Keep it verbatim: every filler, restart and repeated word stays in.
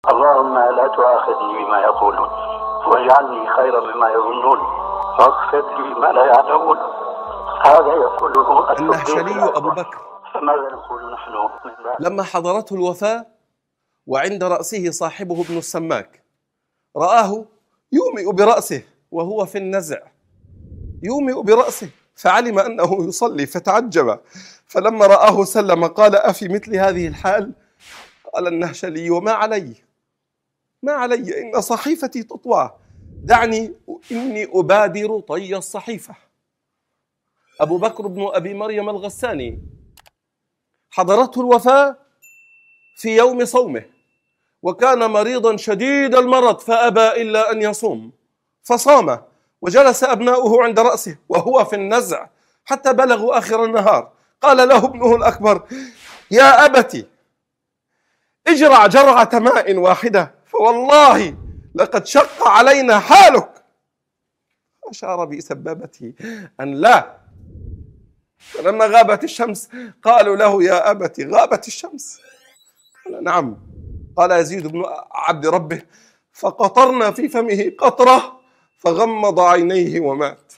اللهم لا تؤاخذني بما يقولون واجعلني خيرا مما يظنون واغفر لي ما لا يعلمون. هذا يقوله النهشلي أبو بكر. فماذا نقول نحن من ذلك؟ لما حضرته الوفاة وعند رأسه صاحبه ابن السماك رآه يومئ برأسه وهو في النزع، يومئ برأسه، فعلم أنه يصلي فتعجب، فلما رآه سلم قال: أفي مثل هذه الحال؟ قال النهشلي: وما علي ما علي إن صحيفتي تطوى، دعني إني أبادر طي الصحيفة. أبو بكر بن أبي مريم الغساني حضرته الوفاة في يوم صومه، وكان مريضا شديد المرض فأبى إلا أن يصوم، فصام وجلس أبناؤه عند رأسه وهو في النزع حتى بلغوا آخر النهار. قال له ابنه الأكبر: يا أبت اجرع جرعة ماء واحدة فوالله لقد شق علينا حالك. أشار بسبابته أن لا. فلما غابت الشمس قالوا له: يا أبت غابت الشمس؟ قال: نعم. قال يزيد بن عبد ربه: فقطرنا في فمه قطرة فغمض عينيه ومات.